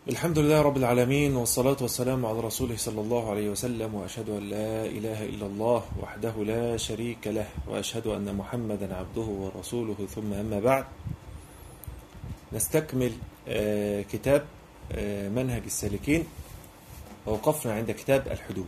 الحمد لله رب العالمين، والصلاة والسلام على رسوله صلى الله عليه وسلم، وأشهد أن لا إله إلا الله وحده لا شريك له، وأشهد أن محمدا عبده ورسوله، ثم أما بعد. نستكمل كتاب منهج السالكين، ووقفنا عند كتاب الحدود.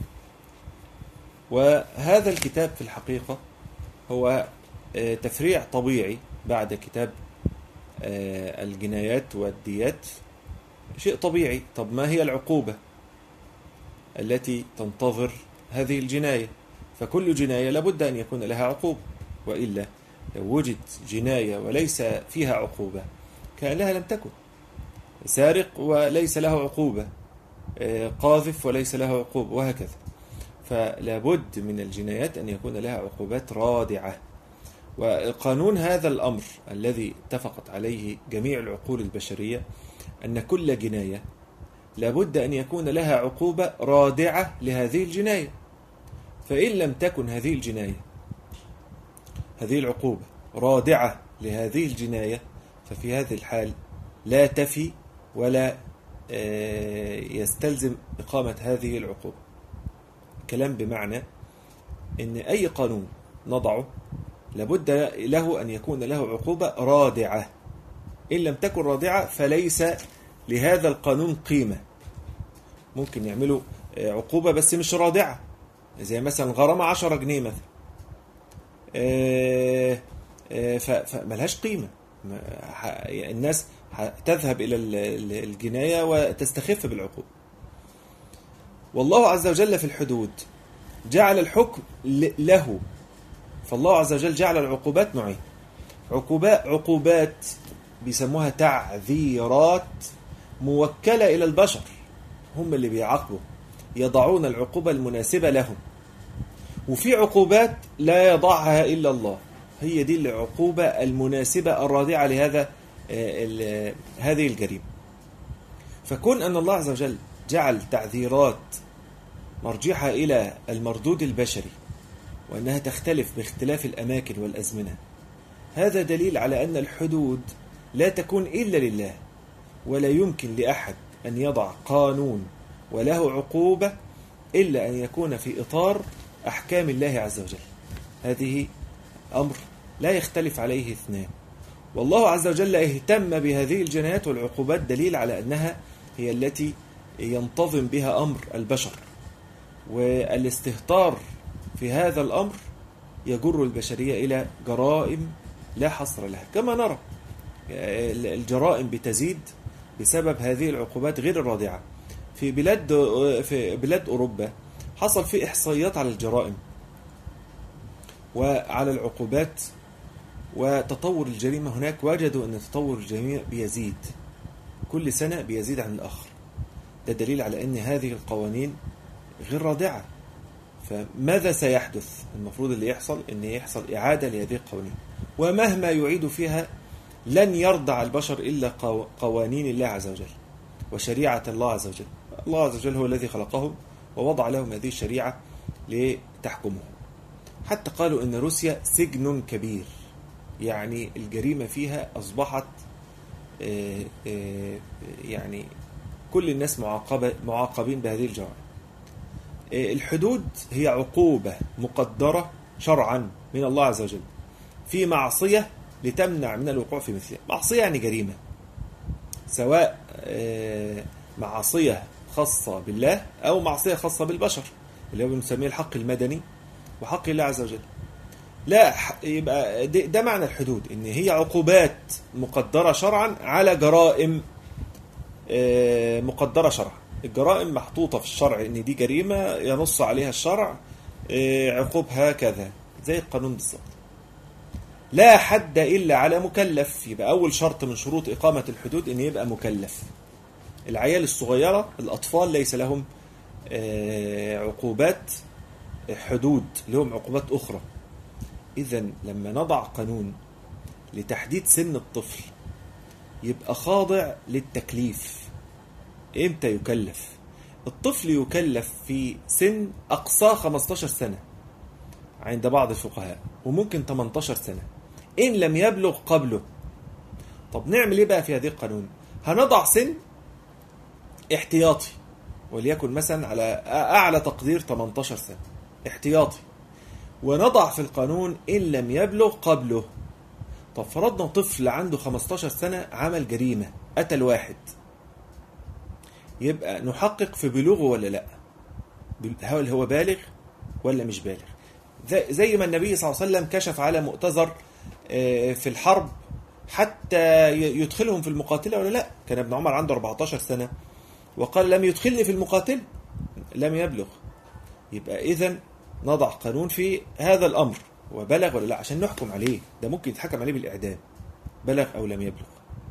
وهذا الكتاب في الحقيقة هو تفريع طبيعي بعد كتاب الجنايات والديات. شيء طبيعي. طب ما هي العقوبة التي تنتظر هذه الجناية؟ فكل جناية لابد أن يكون لها عقوبة، وإلا لو وجد جناية وليس فيها عقوبة كان لها لم تكن. سارق وليس له عقوبة، قاذف وليس له عقوبة، وهكذا. فلابد من الجنايات أن يكون لها عقوبات رادعة. وقانون هذا الأمر الذي اتفقت عليه جميع العقول البشرية أن كل جناية لابد أن يكون لها عقوبة رادعة لهذه الجناية. فإن لم تكن هذه الجناية، هذه العقوبة رادعة لهذه الجناية، ففي هذه الحال لا تفي ولا يستلزم إقامة هذه العقوبة. كلام بمعنى أن أي قانون نضعه لابد له أن يكون له عقوبة رادعة. إن لم تكن رادعة فليس لهذا القانون قيمة. ممكن يعملوا عقوبة بس مش رادعة، زي مثلا غرامة 10 جنيه مثلا، فملهاش قيمة. الناس تذهب إلى الجناية وتستخف بالعقوبة. والله عز وجل في الحدود جعل الحكم له. فالله عز وجل جعل العقوبات نوعين: عقوبات بيسموها تعذيرات موكلة إلى البشر، هم اللي بيعاقبوا، يضعون العقوبة المناسبة لهم. وفي عقوبات لا يضعها إلا الله، هي دي العقوبة المناسبة الرادعة لهذا هذه الجريمة. فكون أن الله عز وجل جعل تعذيرات مرجعها إلى المردود البشري، وأنها تختلف باختلاف الأماكن والأزمنة، هذا دليل على أن الحدود لا تكون إلا لله، ولا يمكن لأحد أن يضع قانون وله عقوبة إلا أن يكون في إطار أحكام الله عز وجل. هذه أمر لا يختلف عليه اثنان. والله عز وجل اهتم بهذه الجنايات والعقوبات، دليل على أنها هي التي ينتظم بها أمر البشر، والاستهتار في هذا الأمر يجر البشرية إلى جرائم لا حصر لها. كما نرى الجرائم بتزيد بسبب هذه العقوبات غير الرادعة. في بلاد أوروبا حصل في إحصائيات على الجرائم وعلى العقوبات وتطور الجريمة هناك، وجدوا أن تطور الجريمة بيزيد كل سنة، بيزيد عن الآخر. ده دليل على أن هذه القوانين غير رادعة. فماذا سيحدث؟ المفروض اللي يحصل أن يحصل إعادة لهذه القوانين، ومهما يعيد فيها لن يرضع البشر إلا قوانين الله عز وجل وشريعة الله عز وجل. الله عز وجل هو الذي خلقهم ووضع لهم هذه الشريعة لتحكمهم. حتى قالوا إن روسيا سجن كبير، يعني الجريمة فيها أصبحت يعني كل الناس معاقبين بهذه الجرائم. الحدود هي عقوبة مقدرة شرعا من الله عز وجل في معصية لتمنع من الوقوع في مثلها. معصية يعني جريمة، سواء معصية خاصة بالله أو معصية خاصة بالبشر، اللي هو بنسميه الحق المدني وحق الله عز وجل. لا يبقى ده معنى الحدود، إن هي عقوبات مقدرة شرعا على جرائم مقدرة شرعا. الجرائم محطوطة في الشرع إن دي جريمة ينص عليها الشرع، عقوبها كذا، زي القانون بالظبط. لا حد إلا على مكلف. يبقى أول شرط من شروط إقامة الحدود إن يبقى مكلف. العيال الصغيرة، الأطفال، ليس لهم عقوبات حدود، لهم عقوبات أخرى. إذن لما نضع قانون لتحديد سن الطفل يبقى خاضع للتكليف. إمتى يكلف؟ الطفل يكلف في سن أقصى 15 سنة عند بعض الفقهاء، وممكن 18 سنة إن لم يبلغ قبله. طب نعمل إيه بقى في هذه القانون؟ هنضع سن احتياطي، وليكن مثلا على أعلى تقدير 18 سنة احتياطي، ونضع في القانون إن لم يبلغ قبله. طب فرضنا طفل عنده 15 سنة عمل جريمة، قتل واحد، يبقى نحقق في بلوغه ولا لا؟ هل هو بالغ ولا مش بالغ؟ زي ما النبي صلى الله عليه وسلم كشف على مؤتزر في الحرب حتى يدخلهم في المقاتلة ولا لا. كان ابن عمر عنده 14 سنة وقال لم يدخلني في المقاتل، لم يبلغ. يبقى إذن نضع قانون في هذا الأمر، وبلغ ولا لا، عشان نحكم عليه. ده ممكن يتحكم عليه بالإعدام، بلغ أو لم يبلغ.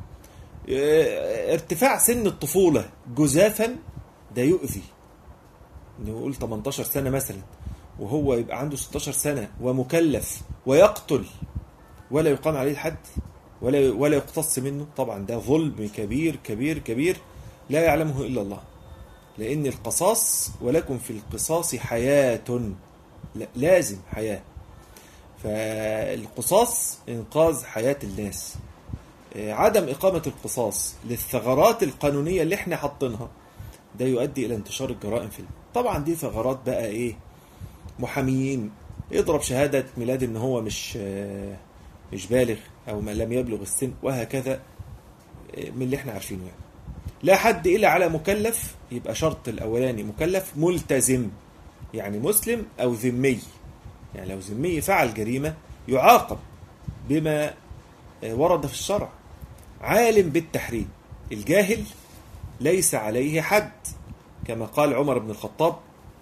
ارتفاع سن الطفولة جزافا ده يؤذي. نقول 18 سنة مثلا وهو يبقى عنده 16 سنة ومكلف ويقتل ولا يقام عليه الحد ولا يقتص منه، طبعا ده ظلم كبير كبير كبير لا يعلمه إلا الله. لأن القصاص ولكم في القصاص حياة، لازم حياة. فالقصاص إنقاذ حياة الناس. عدم إقامة القصاص للثغرات القانونية اللي احنا حاطينها ده يؤدي إلى انتشار الجرائم في طبعا دي ثغرات بقى إيه؟ محاميين يضرب شهادة ميلاد إن هو مش بالغ أو ما لم يبلغ السن وهكذا، من اللي احنا عارفينه يعني. لا حد إلا على مكلف، يبقى شرط الأولاني مكلف ملتزم، يعني مسلم أو ذمي. يعني لو ذمي فعل جريمة يعاقب بما ورد في الشرع. عالم بالتحريم، الجاهل ليس عليه حد، كما قال عمر بن الخطاب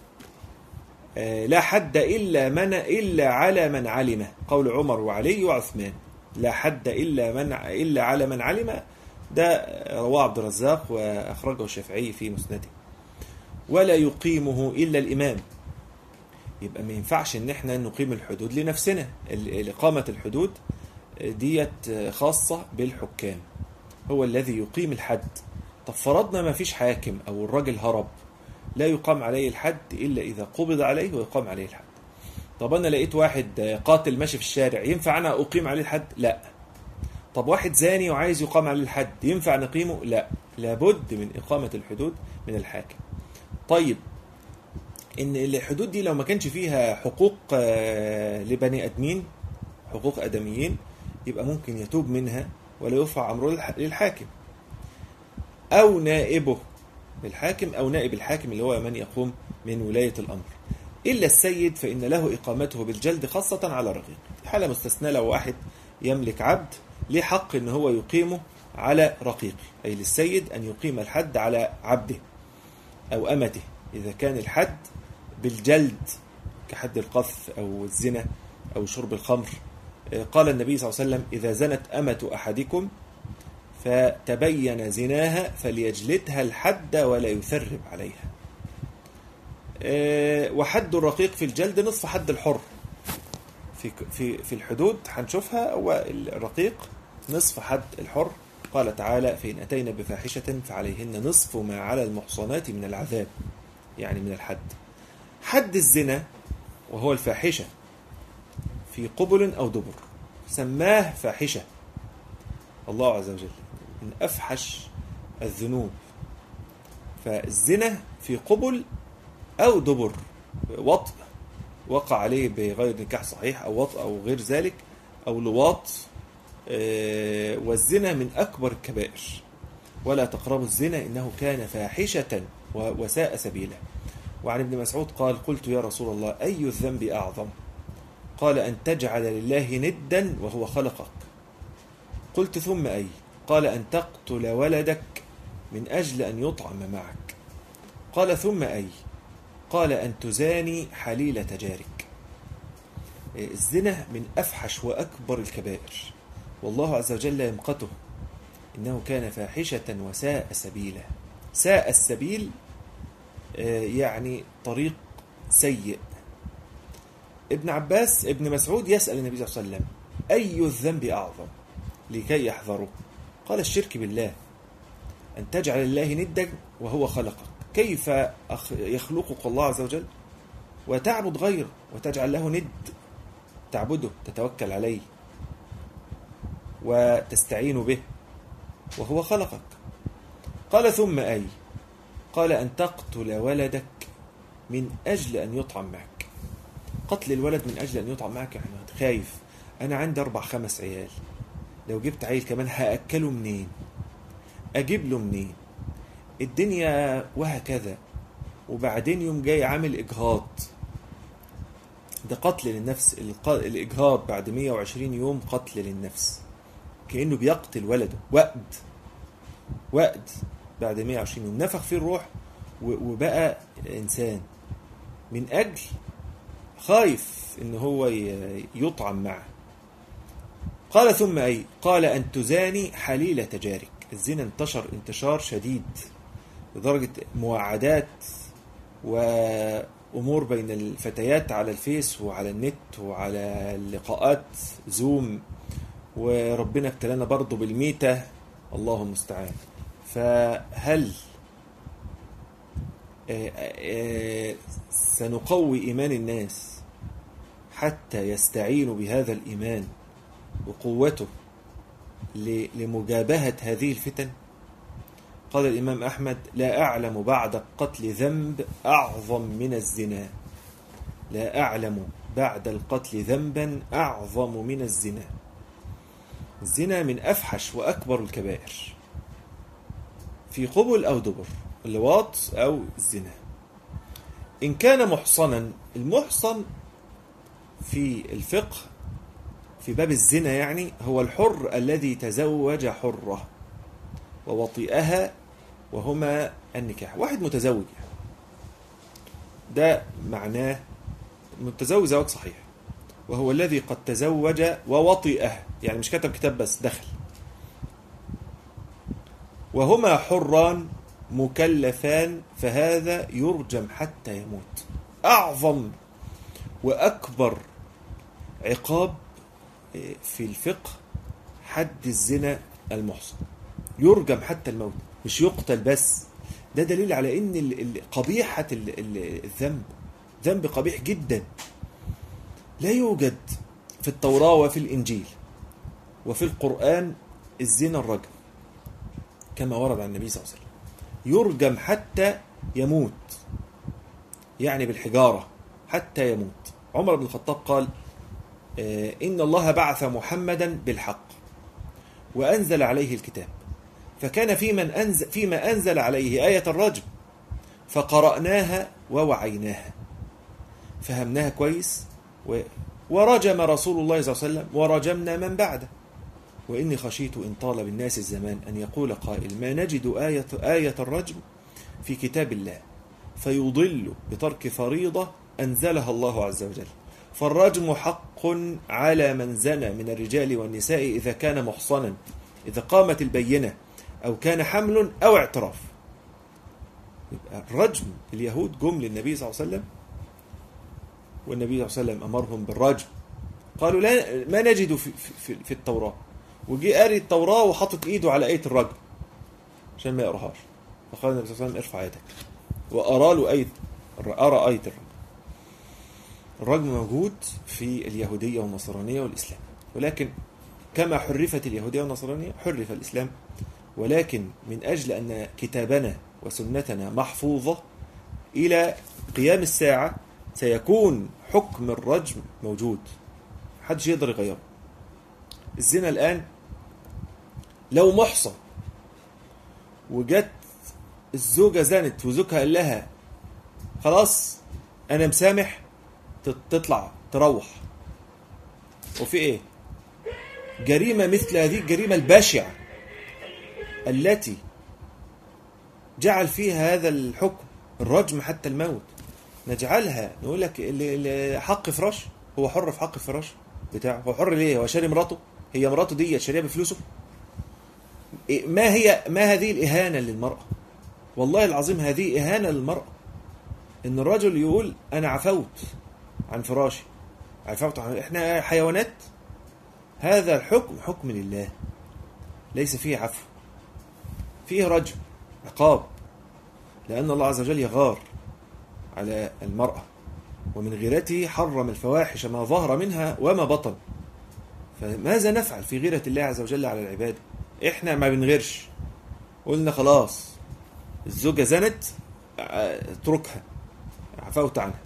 لا حد إلا على من علم. قول عمر وعلي وعثمان، لا حد إلا على من علم. ده رواه عبد الرزاق وأخرجه الشافعي في مسنده. ولا يقيمه إلا الإمام. يبقى ما ينفعش إن احنا نقيم الحدود لنفسنا. إقامة الحدود ديت خاصة بالحكام، هو الذي يقيم الحد. طب فرضنا ما فيش حاكم أو الراجل هرب، لا يقام عليه الحد إلا إذا قبض عليه ويقام عليه الحد. طب أنا لقيت واحد قاتل ماشي في الشارع، ينفع أنا أقيم عليه الحد؟ لا. طب واحد زاني وعايز يقام عليه الحد، ينفع نقيمه؟ لا. لابد من إقامة الحدود من الحاكم. طيب إن الحدود دي لو ما كانش فيها حقوق لبني أدمين، حقوق أدميين، يبقى ممكن يتوب منها ولا يرفع أمره للحاكم أو نائبه الحاكم أو نائب الحاكم اللي هو من يقوم من ولاية الأمر. إلا السيد فإن له إقامته بالجلد خاصة على رقيق. حالة مستثنى لو واحد يملك عبد ليه حق إن هو يقيمه على رقيق، أي للسيد أن يقيم الحد على عبده أو أمته إذا كان الحد بالجلد كحد القذف أو الزنا أو شرب الخمر. قال النبي صلى الله عليه وسلم إذا زنت أمة أحدكم فتبين زناها فليجلدها الحد ولا يثرب عليها. وحد الرقيق في الجلد نصف حد الحر. في الحدود هنشوفها، هو الرقيق نصف حد الحر. قال تعالى فإن أتينا بفاحشة فعليهن نصف ما على المحصنات من العذاب، يعني من الحد. حد الزنا وهو الفاحشة في قبل أو دبر، سماه فاحشة الله عز وجل، من أفحش الذنوب. فالزنا في قبل أو دبر، وطء وقع عليه بغير نكاح صحيح أو وطء أو غير ذلك أو لواط. والزنا من أكبر الكبائر، ولا تقربوا الزنا إنه كان فاحشة وساء سبيلا. وعن ابن مسعود قال قلت يا رسول الله أي الذنب أعظم؟ قال أن تجعل لله ندا وهو خلقك. قلت ثم أي؟ قال أن تقتل ولدك من أجل أن يطعم معك. قال ثم أي؟ قال أن تزاني حليلة جارك. الزنا من أفحش وأكبر الكبائر، والله عز وجل يمقته، إنه كان فاحشة وساء سبيلا. ساء السبيل يعني طريق سيء. ابن مسعود يسأل النبي صلى الله عليه وسلم أي الذنب أعظم لكي يحذره؟ قال الشرك بالله، أن تجعل الله ندا وهو خلقك. كيف يخلقك الله عز وجل وتعبد غيره وتجعل له ند، تعبده تتوكل عليه وتستعين به وهو خلقك. قال ثم أي؟ قال أن تقتل ولدك من أجل أن يطعم معك. قتل الولد من أجل أن يطعم معك يعني خايف، أنا عندي 4-5 عيال، لو جبت عيل كمان هأكله منين، أجيب له منين، الدنيا وهكذا. وبعدين يوم جاي عامل إجهاض، ده قتل للنفس. الإجهاض بعد 120 يوم قتل للنفس، كأنه بيقتل ولده. وقت بعد 120 يوم نفخ فيه الروح وبقى إنسان، من أجل خايف إن هو يطعم معه. قال ثم أي؟ قال أن تزاني حليلة جارك. الزنا انتشر انتشار شديد لدرجة موعدات وأمور بين الفتيات على الفيس وعلى النت وعلى اللقاءات زوم، وربنا ابتلانا برضو بالميتة، الله المستعان. فهل سنقوي إيمان الناس حتى يستعينوا بهذا الإيمان وقوته لمجابهة هذه الفتن؟ قال الإمام أحمد: لا أعلم بعد القتل ذنب أعظم من الزنا. لا أعلم بعد القتل ذنبا أعظم من الزنا. الزنا من أفحش وأكبر الكبائر، في قبل أو دبر، اللواط أو الزنا. إن كان محصنا، المحصن في الفقه في باب الزنا يعني هو الحر الذي تزوج حرة ووطئها، وهما النكاح. واحد متزوج ده معناه متزوج زواج صحيح، وهو الذي قد تزوج ووطئها، يعني مش كتب كتاب بس، دخل. وهما حران مكلفان، فهذا يرجم حتى يموت. أعظم وأكبر عقاب في الفقه حد الزنا المحصن، يرجم حتى الموت، مش يقتل بس. ده دليل على ان قبيحة الذنب، ذنب قبيح جدا. لا يوجد في التوراة وفي الإنجيل وفي القرآن الزنا الرجم كما ورد عن النبي صلى الله عليه وسلم. يرجم حتى يموت، يعني بالحجارة حتى يموت. عمر بن الخطاب قال: إن الله بعث محمدا بالحق وأنزل عليه الكتاب، فكان فيما أنزل عليه آية الرجم، فقرأناها ووعيناها، فهمناها كويس، ورجم رسول الله صلى الله عليه وسلم ورجمنا من بعده. وإني خشيت إن طال بالناس الزمان أن يقول قائل: ما نجد آية الرجم في كتاب الله، فيضل بترك فريضة أنزلها الله عز وجل. فالرجم حق على من زنى من الرجال والنساء إذا كان محصنا، إذا قامت البينة أو كان حمل أو اعتراف. يبقى الرجم، اليهود جم للنبي صلى الله عليه وسلم، والنبي صلى الله عليه وسلم أمرهم بالرجم، قالوا لا ما نجد في التوراة، وجي قاري التوراة وحطت إيده على آية الرجم عشان ما يقراهاش، فقال النبي صلى الله عليه وسلم: ارفع يدك، وأرى له آية الرجم. الرجم موجود في اليهودية والنصرانية والإسلام، ولكن كما حرفت اليهودية والنصرانية حرف الإسلام. ولكن من أجل أن كتابنا وسنتنا محفوظة إلى قيام الساعة سيكون حكم الرجم موجود، محدش يقدر يغيره. الزنا الآن لو محصن وجت الزوجة زنت وزوجها قال لها خلاص أنا مسامح، تطلع تروح، وفي إيه؟ جريمة مثل هذه الجريمة البشعة التي جعل فيها هذا الحكم الرجم حتى الموت، نجعلها نقول لك حق فراش، هو حر في حق الفراش بتاعه، هو حر ليه؟ هو شاري مراته، هي مراته دي شاريها بفلوسه. ما هذه الإهانة للمرأة؟ والله العظيم هذه إهانة للمرأة، إن الرجل يقول أنا عفوت عن فراشي، عفوت عن، إحنا حيوانات؟ هذا الحكم حكم لله، ليس فيه عفو، فيه رجم، عقاب، لأن الله عز وجل يغار على المرأة، ومن غيرته حرم الفواحش ما ظهر منها وما بطن. فماذا نفعل في غيرة الله عز وجل على العباد؟ إحنا ما بنغيرش، قلنا خلاص الزوجة زنت اتركها، عفوت عنها.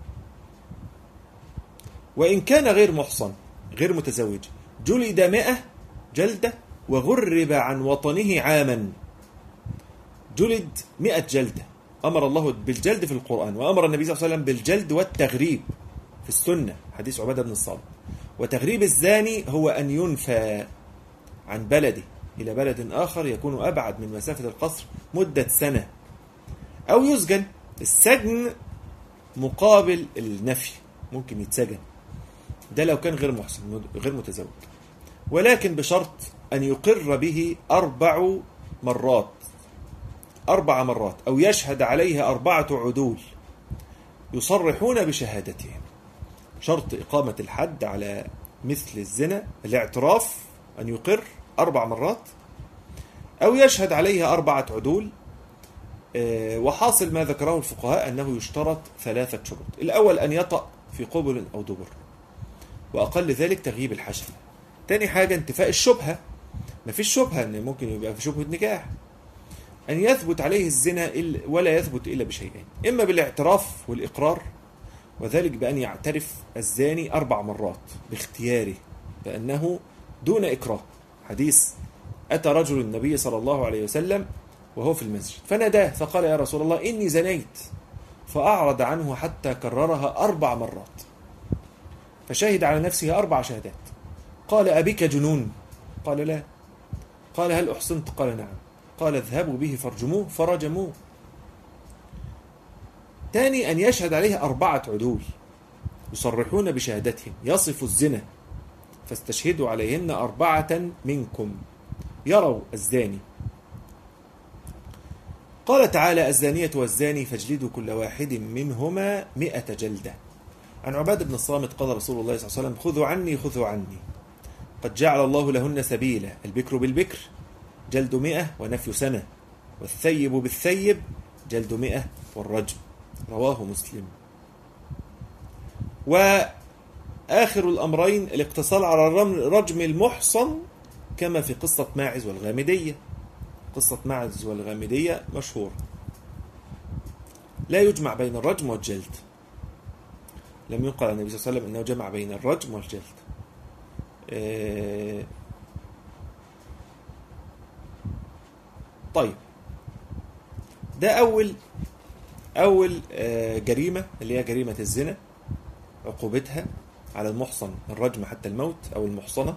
وإن كان غير محصن غير متزوج جلد 100 جلدة وغرب عن وطنه عاما. جلد 100 جلدة، أمر الله بالجلد في القرآن، وأمر النبي صلى الله عليه وسلم بالجلد والتغريب في السنة، حديث عبادة بن الصامت. وتغريب الزاني هو أن ينفى عن بلده إلى بلد آخر يكون أبعد من مسافة القصر مدة سنة، أو يسجن. السجن مقابل النفي، ممكن يتسجن، ده لو كان غير محسن غير متزوج، ولكن بشرط أن يقر به 4 مرات، 4 مرات، أو يشهد عليها 4 عدول يصرحون بشهادتهم. شرط إقامة الحد على مثل الزنا الاعتراف، أن يقر 4 مرات أو يشهد عليها 4 عدول. وحاصل ما ذكره الفقهاء أنه يشترط 3 شروط. الأول أن يطأ في قبل أو دبر، وأقل ذلك تغييب الحشفة. تاني حاجة انتفاء الشبهة، ما فيش شبهة، أن ممكن يبقى في شبهة نكاح. أن يثبت عليه الزنا ولا يثبت إلا بشيئين، إما بالاعتراف والإقرار، وذلك بأن يعترف الزاني 4 مرات باختياره بأنه دون إكراه. حديث: أتى رجل النبي صلى الله عليه وسلم وهو في المسجد فناداه فقال: يا رسول الله إني زنيت، فأعرض عنه حتى كررها 4 مرات، فشهد على نفسه 4 شهادات. قال: أبك جنون؟ قال: لا. قال: هل أحصنت؟ قال: نعم. قال: اذهبوا به فارجموه، فرجموه. تاني أن يشهد عليه 4 عدول يصرحون بشهادتهم، يصف الزنا، فاستشهدوا عليهن 4 منكم يروا الزاني. قال تعالى: الزانية والزاني فاجلدوا كل واحد منهما 100 جلدة. عن عبادة بن الصامت قال رسول الله صلى الله عليه وسلم: خذوا عني خذوا عني، قد جعل الله لهن سبيلا، البكر بالبكر جلد 100 ونفي سنة، والثيب بالثيب جلد 100 والرجم. رواه مسلم. وآخر الأمرين الاقتصار على رجم المحصن، كما في قصة ماعز والغامدية. قصة ماعز والغامدية مشهور، لا يجمع بين الرجم والجلد. لم يقل عن النبي صلى الله عليه وسلم أنه جمع بين الرجم والجلد. طيب، ده أول جريمة، اللي هي جريمة الزنا، عقوبتها على المحصن الرجم حتى الموت أو المحصنة،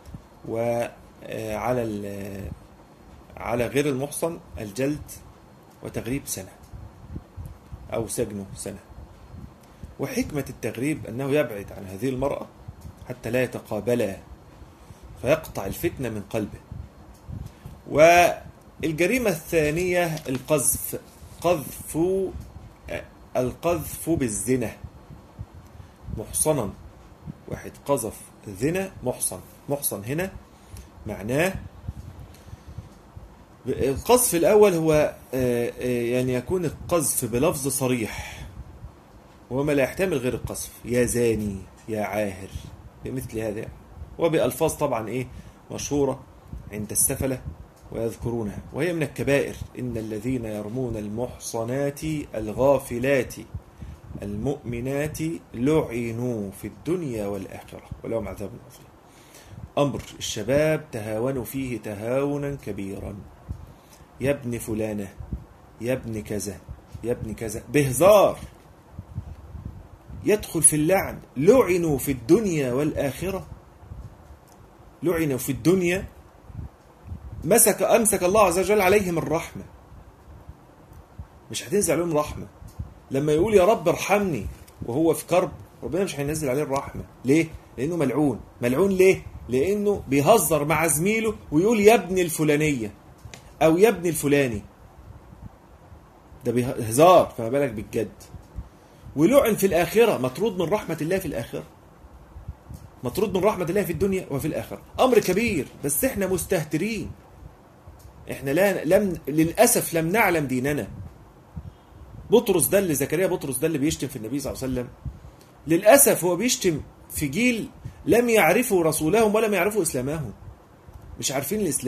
وعلى على غير المحصن الجلد وتغريب سنة أو سجنه سنة. وحكمة التغريب أنه يبعد عن هذه المرأة حتى لا يتقابلا فيقطع الفتنة من قلبه. والجريمة الثانية القذف، القذف بالزنا، محصنا، واحد قذف زنا محصن. محصن هنا معناه القذف الأول هو يعني يكون القذف بلفظ صريح وما لا يحتمل غير القذف، يا زاني، يا عاهر، بمثل هذا، وبألفاظ طبعا مشهورة عند السفلة ويذكرونها، وهي من الكبائر: إن الذين يرمون المحصنات الغافلات المؤمنات لعنوا في الدنيا والآخرة ولهم عذاب عظيم. أمر الشباب تهاونوا فيه تهاونا كبيرا، يا ابن فلانة، يا ابن كذا، يا ابن كذا، بهزار، يدخل في اللعن. لعنوا في الدنيا والآخرة، لعنوا في الدنيا، أمسك الله عز وجل عليهم الرحمة، مش هتنزل عليهم رحمة. لما يقول يا رب ارحمني وهو في كرب، ربنا مش هينزل عليه الرحمة. ليه؟ لأنه ملعون. ملعون ليه؟ لأنه بيهزر مع زميله ويقول يا ابن الفلانية أو يا ابن الفلاني، ده بهزار، فما بالك بالجد. ولعن في الآخرة، مطرود من رحمة الله في الآخرة، مطرود من رحمة الله في الدنيا وفي الآخرة. أمر كبير، بس احنا مستهترين، احنا للأسف لم نعلم ديننا. بطرس ده اللي زكريا بطرس ده اللي بيشتم في النبي صلى الله عليه وسلم، للأسف هو بيشتم في جيل لم يعرفوا رسولهم ولم يعرفوا إسلامهم، مش عارفين الإسلام.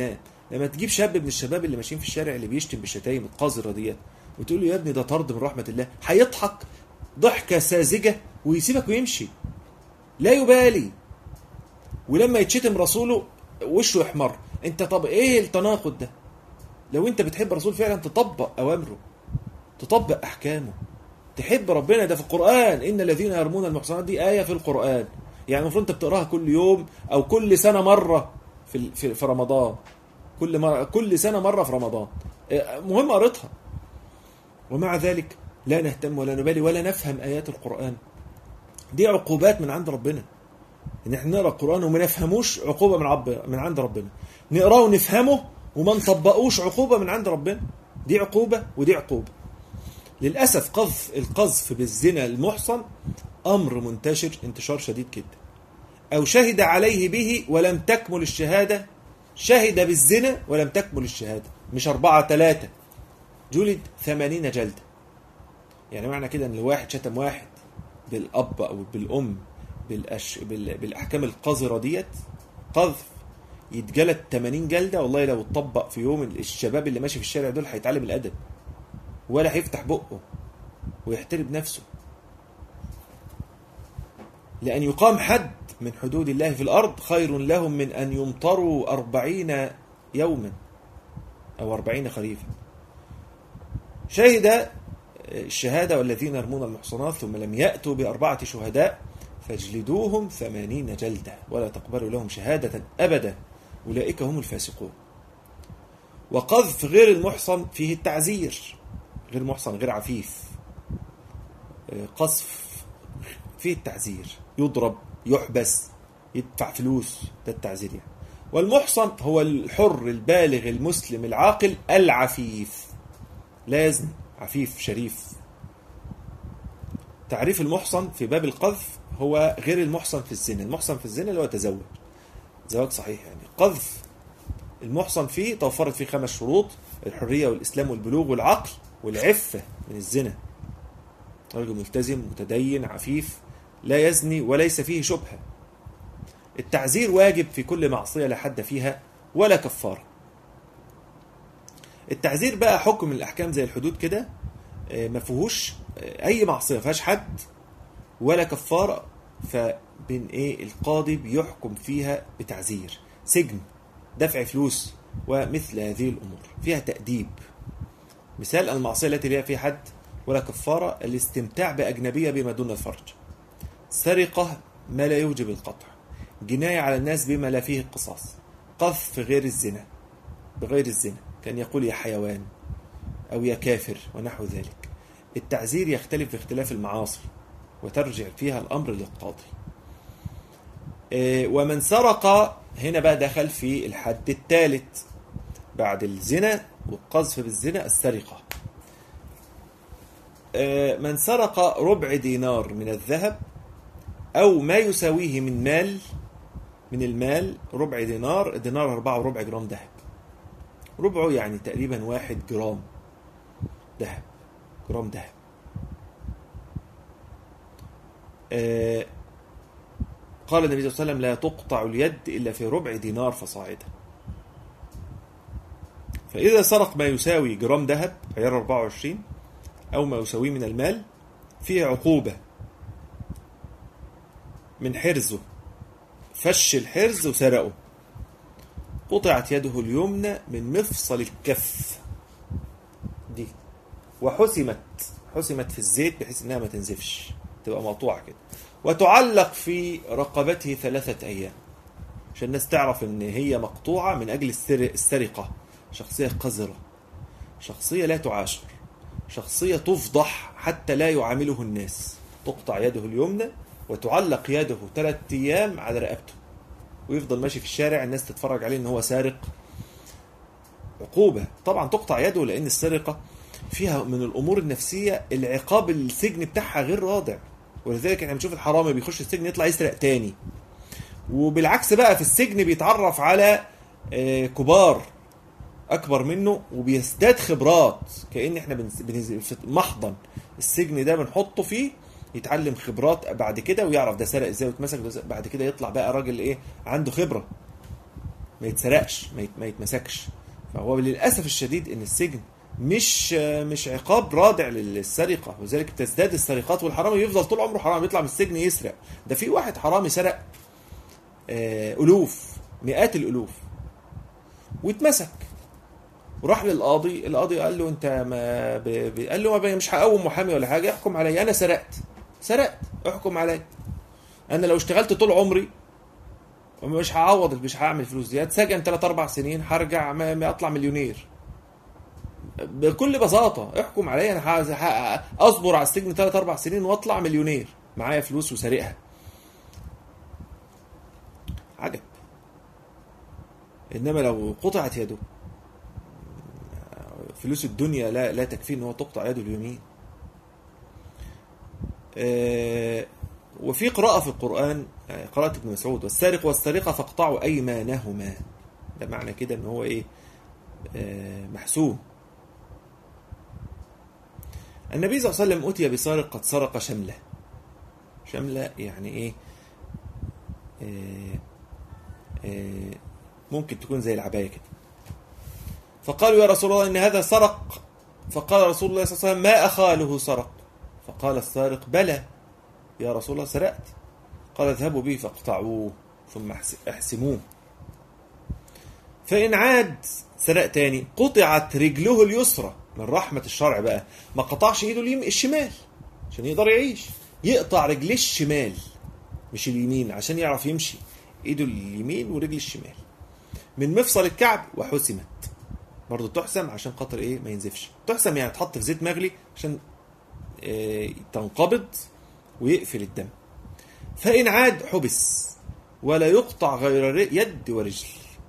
لما تجيب شاب من الشباب اللي ماشيين في الشارع اللي بيشتم بالشتايم القذرة ديت وتقول له يا ابني ده طرد من رحمة الله، هيضحك ضحكة ساذجة ويسيبك ويمشي لا يبالي. ولما يتشتم رسوله وشه يحمر. انت طب ايه التناقض ده؟ لو انت بتحب الرسول فعلا تطبق اوامره، تطبق احكامه، تحب ربنا. ده في القرآن، ان الذين يرمون المحصنات دي آية في القرآن، يعني المفروض انت بتقراها كل يوم او كل سنة مرة في رمضان، كل سنة مرة في رمضان، مهم قريتها. ومع ذلك لا نهتم ولا نبالي ولا نفهم آيات القرآن. دي عقوبات من عند ربنا، ان احنا نقرا القرآن وما نفهموش، عقوبة من عند ربنا. نقراه ونفهمه وما نطبقوش، عقوبة من عند ربنا. دي عقوبة ودي عقوبة. للأسف القذف بالزنا المحصن أمر منتشر انتشار شديد جدا. أو شهد عليه به ولم تكمل الشهادة، شهد بالزنا ولم تكمل الشهادة، مش 4-3، جلد 80 جلدة. يعني معنى كده ان الواحد شتم واحد بالأب أو بالأم بالأحكام القذرة ديت قذف، يتجلد 80 جلدة. والله لو اتطبق في يوم، الشباب اللي ماشي في الشارع دول هيتعلم الأدب، ولا هيفتح بقه ويحترم نفسه. لأن يقام حد من حدود الله في الأرض خير لهم من أن يمطروا 40 يوما أو 40 خريفا. شهد الشهادة والذين يرمون المحصنات ثم لم يأتوا ب4 شهداء فاجلدوهم 80 جلدة ولا تقبلوا لهم شهادة أبدا أولئك هم الفاسقون. وقذف غير المحصن فيه التعزير. غير محصن غير عفيف، قذف فيه التعزير، يضرب، يحبس، يدفع فلوس، ده التعزير يعني. والمحصن هو الحر البالغ المسلم العاقل العفيف، لا يزني، عفيف شريف. تعريف المحصن في باب القذف هو غير المحصن في الزنا. المحصن في الزنا اللي هو تزوج زواج صحيح، يعني قذف المحصن فيه توفرت فيه 5 شروط: الحرية والإسلام والبلوغ والعقل والعفة من الزنا، رجل ملتزم متدين عفيف لا يزني وليس فيه شبهة. التعزير واجب في كل معصية لا حد فيها ولا كفارة. التعزير بقى حكم من الأحكام زي الحدود كده، ما فيهوش أي معصية فيهاش حد ولا كفارة، فبين القاضي بيحكم فيها بتعزير، سجن، دفع فلوس ومثل هذه الأمور، فيها تأديب. مثال المعصية التي لا فيها حد ولا كفارة: الاستمتاع بأجنبية بما دون الفرج، سرقة ما لا يوجب القطع، جناية على الناس بما لا فيه القصاص، قذف غير الزنا بغير الزنا كان يقول يا حيوان أو يا كافر ونحو ذلك. التعزير يختلف باختلاف المعاصي وترجع فيها الأمر للقاضي. ومن سرق، هنا بقى دخل في الحد الثالث بعد الزنا والقذف بالزنا، السرقة. من سرق ربع دينار من الذهب أو ما يساويه من المال، ربع دينار، الدينار 4.25 جرام ذهب، ربعه يعني تقريبا 1 جرام ذهب، جرام ذهب. قال النبي صلى الله عليه وسلم: لا تقطع اليد إلا في ربع دينار فصاعدا. فإذا سرق ما يساوي جرام ذهب عيار 24 أو ما يساويه من المال، فيه عقوبة من حرزه، فش الحرز وسرقه، قطعت يده اليمنى من مفصل الكف دي، وحسمت في الزيت بحيث انها ما تنزفش، تبقى مقطوعة كده، وتعلق في رقبته 3 أيام، عشان الناس تعرف ان هي مقطوعة من أجل السرقة. شخصية قذرة، شخصية لا تعاشر، شخصية تفضح حتى لا يعامله الناس. تقطع يده اليمنى وتعلق يده 3 أيام على رقبته، ويفضل ماشي في الشارع الناس تتفرج عليه ان هو سارق. عقوبة طبعا تقطع يده، لأن السرقة فيها من الأمور النفسية العقاب السجن بتاعها غير رادع. ولذلك احنا بنشوف الحرامي بيخش السجن يطلع يسرق تاني. وبالعكس بقى في السجن بيتعرف على كبار أكبر منه وبيزداد خبرات، كأن احنا في محضن السجن ده بنحطه فيه يتعلم خبرات بعد كده، ويعرف ده سرق ازاي ويتمسك بعد كده، يطلع بقى راجل عنده خبرة، ما يتسرقش ما يتمسكش. فهو للأسف الشديد إن السجن مش عقاب رادع للسرقة، وذلك تزداد السرقات، والحرامي يفضل طول عمره حرامي، يطلع من السجن يسرق. ده في واحد حرامي سرق ألوف، مئات الألوف، واتمسك وراح للقاضي. القاضي قال له انت قال له مش هقوم محامي ولا حاجه، احكم عليا، انا سرقت احكم عليا، انا لو اشتغلت طول عمري مش هعوض، مش هعمل فلوس دي، اتسجن 3-4 سنين هرجع ما اطلع مليونير. بكل بساطه احكم عليا، انا اصبر على السجن 3-4 سنين واطلع مليونير معايا فلوس وسارقها. عجب. انما لو قطعت يده، فلوس الدنيا لا تكفي ان هو تقطع يده اليمين. وفي قراءة في القرآن، قراءة ابن مسعود: والسارق والسارقة فاقطعوا أيمانهما. ده معنى كده ان هو ايه؟ محسوب. النبي صلى الله عليه وسلم أتي بسارق قد سرق شملة يعني ايه؟ ممكن تكون زي العباية كده. فقالوا يا رسول الله إن هذا سرق. فقال رسول الله صلى الله عليه وسلم: ما أخاله سرق؟ فقال السارق: بلى يا رسول الله سرقت. قال: اذهبوا به فاقطعوه ثم احسموه، فإن عاد سرق تاني قطعت رجله اليسرى. من رحمة الشرع بقى ما قطعش ايده الشمال عشان يقدر يعيش، يقطع رجليه الشمال مش اليمين عشان يعرف يمشي، ايده اليمين ورجل الشمال من مفصل الكعب. وحسمت برضه، تحسم عشان خاطر ايه؟ ما ينزفش. تحسم يعني تحط في زيت مغلي عشان تنقبض ويقفل الدم. فإن عاد حبس ولا يقطع غير يد ورجل.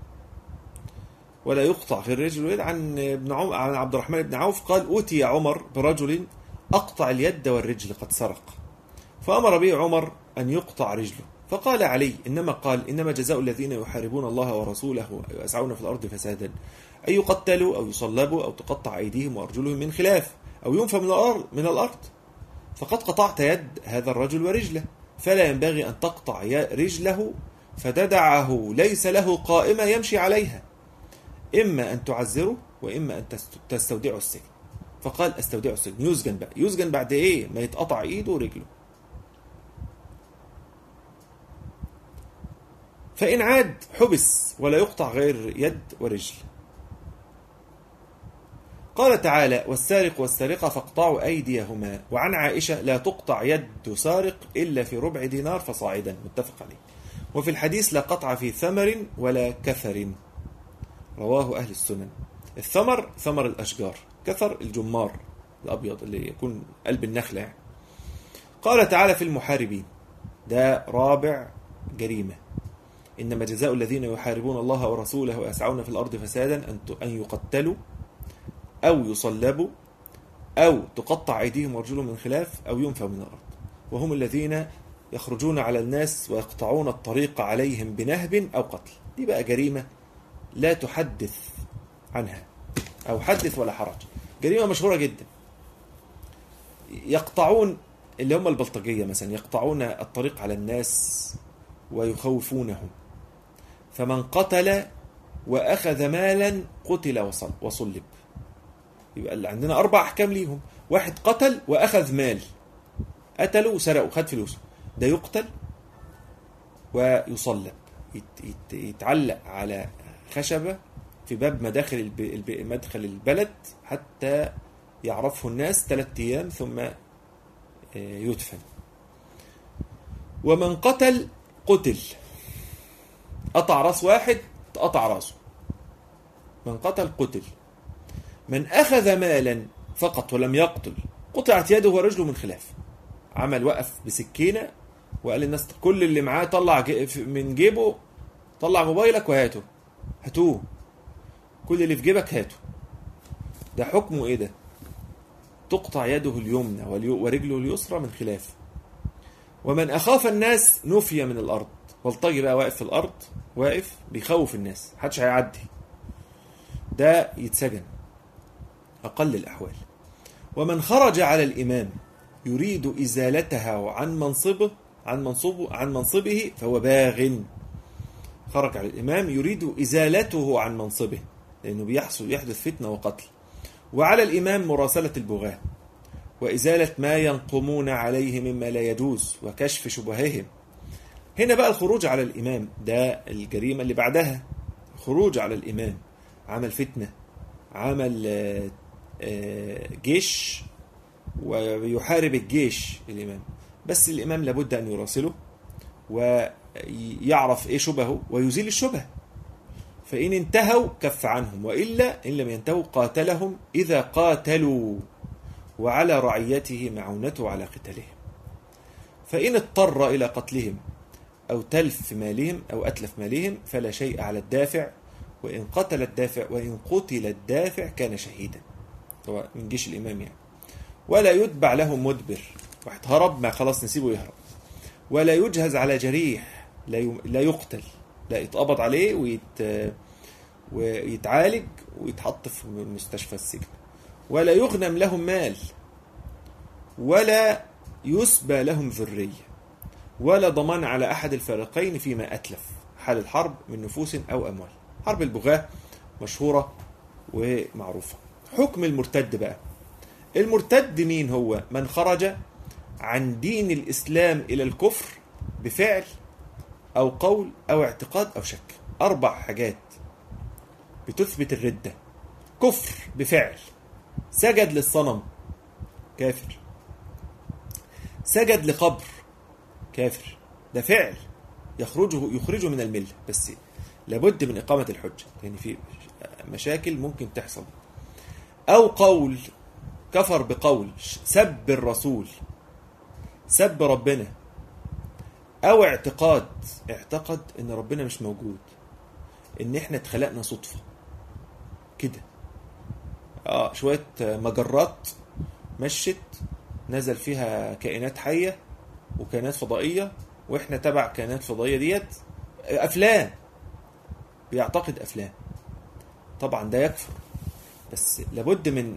ولا يقطع غير رجل ويد. عن عبد الرحمن بن عوف قال: أوتي عمر برجل أقطع اليد والرجل قد سرق، فأمر به عمر أن يقطع رجله. فقال علي: إنما جزاء الذين يحاربون الله ورسوله ويسعون في الأرض فسادا أن يقتلوا أو يصلبوا أو تقطع أيديهم وأرجلهم من خلاف أو ينفى من الأرض. فقد قطعت يد هذا الرجل ورجله، فلا ينبغي أن تقطع رجله فتدعه ليس له قائمة يمشي عليها، إما أن تعزره وإما أن تستودعه السجن. فقال: استودعه السجن. يسجن بعد إيه؟ ما يتقطع إيده ورجله. فإن عاد حبس ولا يقطع غير يد ورجل. قال تعالى: والسارق والسارقة فاقطعوا أيديهما. وعن عائشة: لا تقطع يد سارق إلا في ربع دينار فصاعدا. متفق عليه. وفي الحديث: لا قطع في ثمر ولا كثر. رواه أهل السنن. الثمر ثمر الأشجار، كثر الجمار الأبيض اللي يكون قلب النخلة يعني. قال تعالى في المحاربين، ده رابع جريمة: إنما جزاء الذين يحاربون الله ورسوله ويسعون في الأرض فسادا أن يقتلوا أو يصلبوا أو تقطع أيديهم وارجلهم من خلاف أو ينفوا من الأرض، وهم الذين يخرجون على الناس ويقطعون الطريق عليهم بنهب أو قتل. دي بقى جريمة لا تحدث عنها أو حدث ولا حرج، جريمة مشهورة جدا. يقطعون، اللي هم البلطجية مثلا، يقطعون الطريق على الناس ويخوفونهم، فمن قتل وأخذ مالا قتل وصلب. يبقى اللي عندنا 4 أحكام ليهم: واحد قتل وأخذ مال، قتلوا وسرقوا خد فلوسه، ده يقتل ويصلب، يتعلق على خشبة في باب مدخل البلد حتى يعرفه الناس 3 أيام ثم يدفن. ومن قتل قطع راس واحد قطع راسه، من قتل قتل. من أخذ مالا فقط ولم يقتل قطعت يده ورجله من خلاف. عمل وقف بسكينة وقال للناس: كل اللي معاه طلع من جيبه، طلع موبايلك هاتوه، كل اللي في جيبك هاته. ده حكمه ايه؟ ده تقطع يده اليمنى ورجله اليسرى من خلاف. ومن أخاف الناس نفي من الأرض. بلطجي بقى واقف في الأرض، واقف بيخوف الناس، محدش هيعدي، ده يتسجن أقل الأحوال. ومن خرج على الإمام يريد إزالتها عن منصبه فهو باغ. خرج على الإمام يريد إزالته عن منصبه، لأنه يحدث فتنة وقتل. وعلى الإمام مراسلة البغاة وإزالة ما ينقمون عليه مما لا يجوز وكشف شبههم. هنا بقى الخروج على الإمام ده الجريمة اللي بعدها، خروج على الإمام، عمل فتنة، عمل جيش ويحارب الجيش الإمام، بس الإمام لابد أن يراسله ويعرف إيه شبهه ويزيل الشبه، فإن انتهوا كف عنهم، وإلا إن لم ينتهوا قاتلهم إذا قاتلوا، وعلى رعيته معونته على قتالهم. فإن اضطر إلى قتلهم أو تلف مالهم أو أتلف مالهم فلا شيء على الدافع، وإن قتل الدافع كان شهيدا، هو من جيش الإمام يعني. ولا يتبع له مدبر، واحد هرب ما خلاص نسيبه يهرب. ولا يجهز على جريح، لا يقتل، لا يتقبض عليه ويتعالج ويتحط في مستشفى السجن. ولا يغنم لهم مال، ولا يسبى لهم ذرية، ولا ضمان على أحد الفريقين فيما أتلف حال الحرب من نفوس أو أموال. حرب البغاة مشهورة ومعروفة. حكم المرتد بقى، المرتد مين هو؟ من خرج عن دين الإسلام إلى الكفر بفعل أو قول أو اعتقاد أو شك. 4 حاجات بتثبت الردة: كفر بفعل، سجد للصنم كافر، سجد لقبر كافر، ده فعل يخرجه من الملة، بس لابد من إقامة الحجة، يعني في مشاكل ممكن تحصل. أو قول، كفر بقول، سب الرسول، سب ربنا. أو اعتقاد، اعتقد إن ربنا مش موجود، إن إحنا اتخلقنا صدفة كده، شوية مجرات مشت نزل فيها كائنات حية وكائنات فضائية وإحنا تبع كائنات فضائية ديت. أفلام، بيعتقد أفلام، طبعا ده يكفر، بس لابد من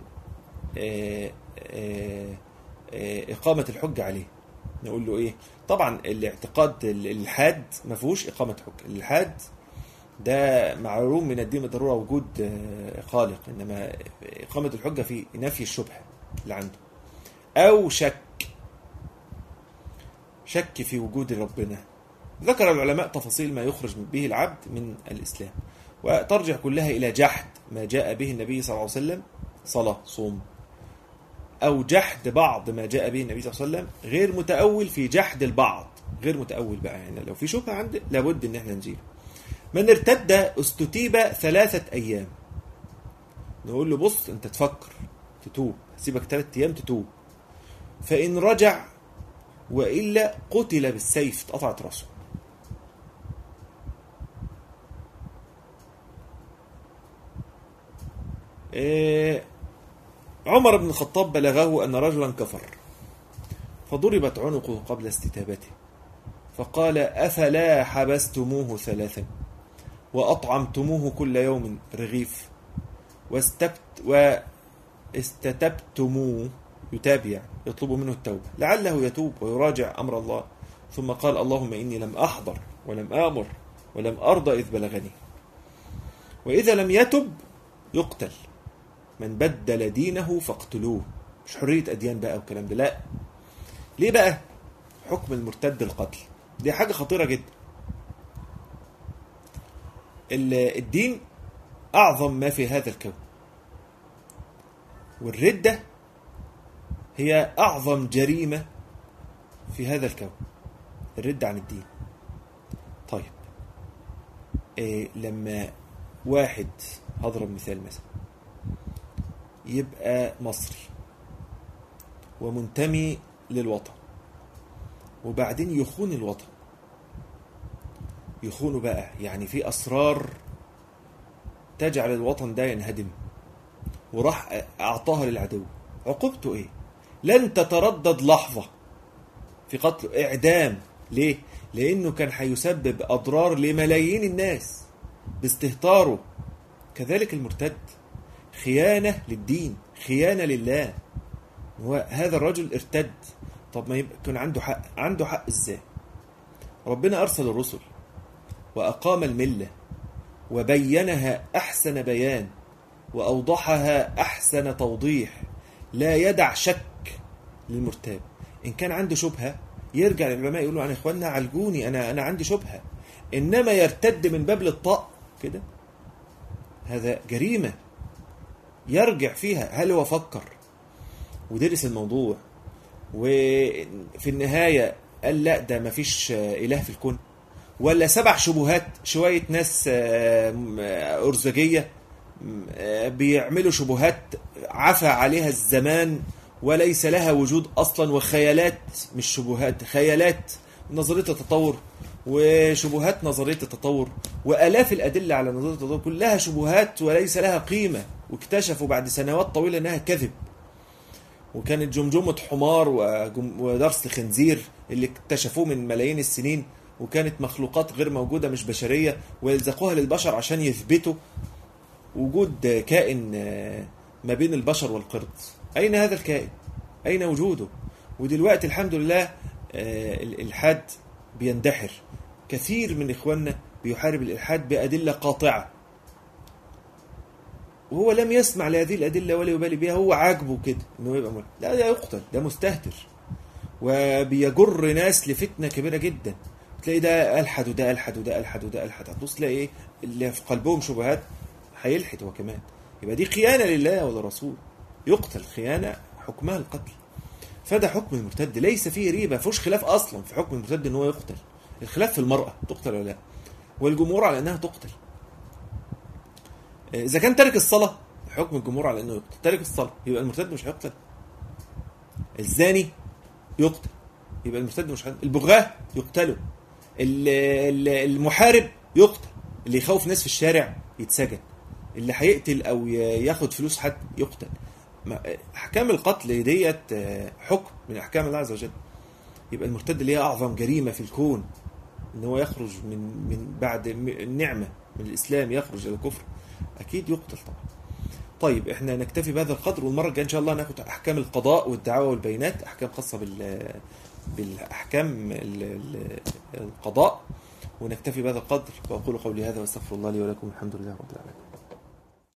إقامة الحجة عليه. نقول له إيه؟ طبعا الاعتقاد الإلحاد ما فيهوش إقامة حجة، الإلحاد ده معلوم من الدين بالضرورة وجود خالق، إنما إقامة الحجة في نفي الشبهة اللي عنده. أو شك في وجود ربنا. ذكر العلماء تفاصيل ما يخرج به العبد من الإسلام، وترجع كلها إلى جحد ما جاء به النبي صلى الله عليه وسلم، صلاة، صوم، أو جحد بعض ما جاء به النبي صلى الله عليه وسلم، غير متأول في جحد البعض، غير متأول بقى، يعني لو في شبهة عنده لابد إن احنا نزيله. من ارتد استتيب 3 أيام. نقول له بص أنت تفكر تتوب، سيبك 3 أيام تتوب، فإن رجع وإلا قتل بالسيف، اتقطعت راسه. عمر بن الخطاب بلغه أن رجلا كفر فضربت عنقه قبل استتابته، فقال: أفلا حبستموه 3 وأطعمتموه كل يوم رغيف واستتبتموه، يتاب يعني يطلب منه التوبة لعله يتوب ويراجع أمر الله. ثم قال: اللهم إني لم أحضر ولم آمر ولم أرضى إذ بلغني. وإذا لم يتب يقتل، من بدل دينه فاقتلوه. مش حرية أديان بقى والكلام ده، لا. ليه بقى حكم المرتد القتل؟ دي حاجة خطيرة جدا. الدين أعظم ما في هذا الكون، والردة هي أعظم جريمة في هذا الكون، الردة عن الدين. طيب لما واحد، هضرب مثال مثلا، يبقى مصري ومنتمي للوطن وبعدين يخون الوطن، يخونه بقى يعني في أسرار تجعل الوطن ده ينهدم، وراح أعطاها للعدو، عقوبته إيه؟ لن تتردد لحظة في قتله، إعدام. ليه؟ لأنه كان هيسبب أضرار لملايين الناس باستهتاره. كذلك المرتد، خيانة للدين، خيانة لله. هذا الرجل ارتد، طب ما يكون عنده حق؟ عنده حق إزاي؟ ربنا أرسل الرسل وأقام الملة وبينها أحسن بيان، وأوضحها أحسن توضيح، لا يدع شك للمرتاب. إن كان عنده شبهة يرجع للعلماء يقولوا عن إخواننا عالجوني، أنا عندي شبهة. إنما يرتد من باب للطاء كده، هذا جريمة يرجع فيها. هل هو فكر ودرس الموضوع وفي النهاية قال لا ده مفيش إله في الكون، ولا سبع شبهات شوية ناس أرزجية بيعملوا شبهات عفى عليها الزمان وليس لها وجود أصلا، وخيالات مش شبهات، خيالات نظرية التطور وشبهات نظرية التطور، وآلاف الأدلة على نظرية التطور كلها شبهات وليس لها قيمة، واكتشفوا بعد سنوات طويلة أنها كذب، وكانت جمجمة حمار ودرس الخنزير اللي اكتشفوه من ملايين السنين، وكانت مخلوقات غير موجودة مش بشرية، ويلزقوها للبشر عشان يثبتوا وجود كائن ما بين البشر والقرد. أين هذا الكائن؟ أين وجوده؟ ودلوقتي الحمد لله الإلحاد بيندحر. كثير من إخواننا بيحارب الإلحاد بأدلة قاطعة، وهو لم يسمع لهذه الأدلة ولا يبالي بها، هو عاجبه كده إنه يبقى ملحد. لا، ده يقتل، ده مستهتر، وبيجر ناس لفتنة كبيرة جدا. تلاقي ده ألحد وده ألحد وده ألحد وده ألحد، هتبص تلاقي إيه اللي في قلبهم شبهات هيلحد هو كمان. يبقى دي خيانة لله ولرسول، يقتل، خيانة حكمها القتل. فده حكم المرتد، ليس فيه ريبة، فيهوش خلاف أصلا في حكم المرتد إن هو يقتل. الخلاف في المرأة تقتل ولا لا، والجمهور على أنها تقتل. إذا كان تارك الصلاة حكم الجمهور على أنه يقتل، تارك الصلاة يبقى المرتد مش هيقتل. الزاني يقتل يبقى المرتد مش هيقتل. البغاة يقتلوا. المحارب يقتل. اللي يخوف ناس في الشارع يتسجن. اللي هيقتل أو ياخد فلوس حد يقتل. أحكام القتل ديت حكم من أحكام الله عز وجل. يبقى المرتد اللي هي أعظم جريمة في الكون، إن هو يخرج من بعد النعمة من الإسلام يخرج إلى الكفر، أكيد يقتل طبعا. طيب احنا نكتفي بهذا القدر، والمرة الجاية إن شاء الله ناخد أحكام القضاء والدعوة والبينات، أحكام خاصة بالأحكام القضاء، ونكتفي بهذا القدر. وأقول قولي هذا واستغفر الله لي ولكم، الحمد لله رب العالمين.